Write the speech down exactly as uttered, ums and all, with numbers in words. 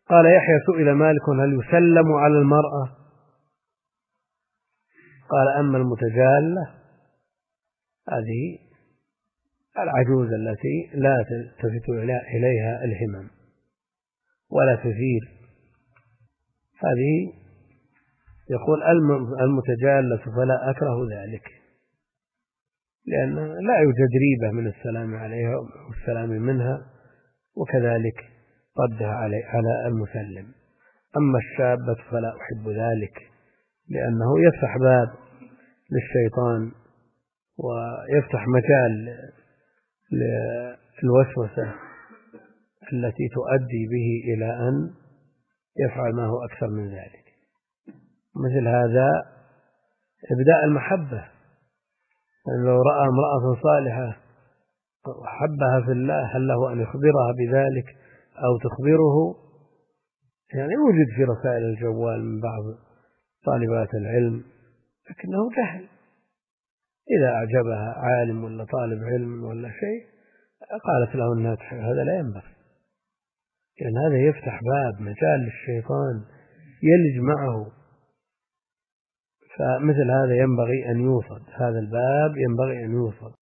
قال يحيى سئل مالك هل يسلم على المرأة؟ قال أما المتجالة هذه العجوز التي لا تلتفت إليها الهمم ولا تثير، هذه يقول المتجالة فلا أكره ذلك، لأن لا يوجد ريبة من السلام عليها والسلام منها، وكذلك ردها على المسلم. أما الشابة فلا أحب ذلك، لأنه يفتح باب للشيطان ويفتح مجال للوسوسة التي تؤدي به إلى أن يفعل ما هو أكثر من ذلك. مثل هذا إبداء المحبة، يعني لو رأى امرأة صالحة وحبها في الله هل له أن يخبرها بذلك أو تخبره؟ يعني يوجد في رسائل الجوال من بعض طالبات العلم لكنه جهل، إذا أعجبها عالم ولا طالب علم ولا شيء قالت له أنها تحب، هذا لا ينبغي، لأن هذا يفتح باب مجال للشيطان يلج معه، فمثل هذا ينبغي أن يوصد، هذا الباب ينبغي أن يوصد.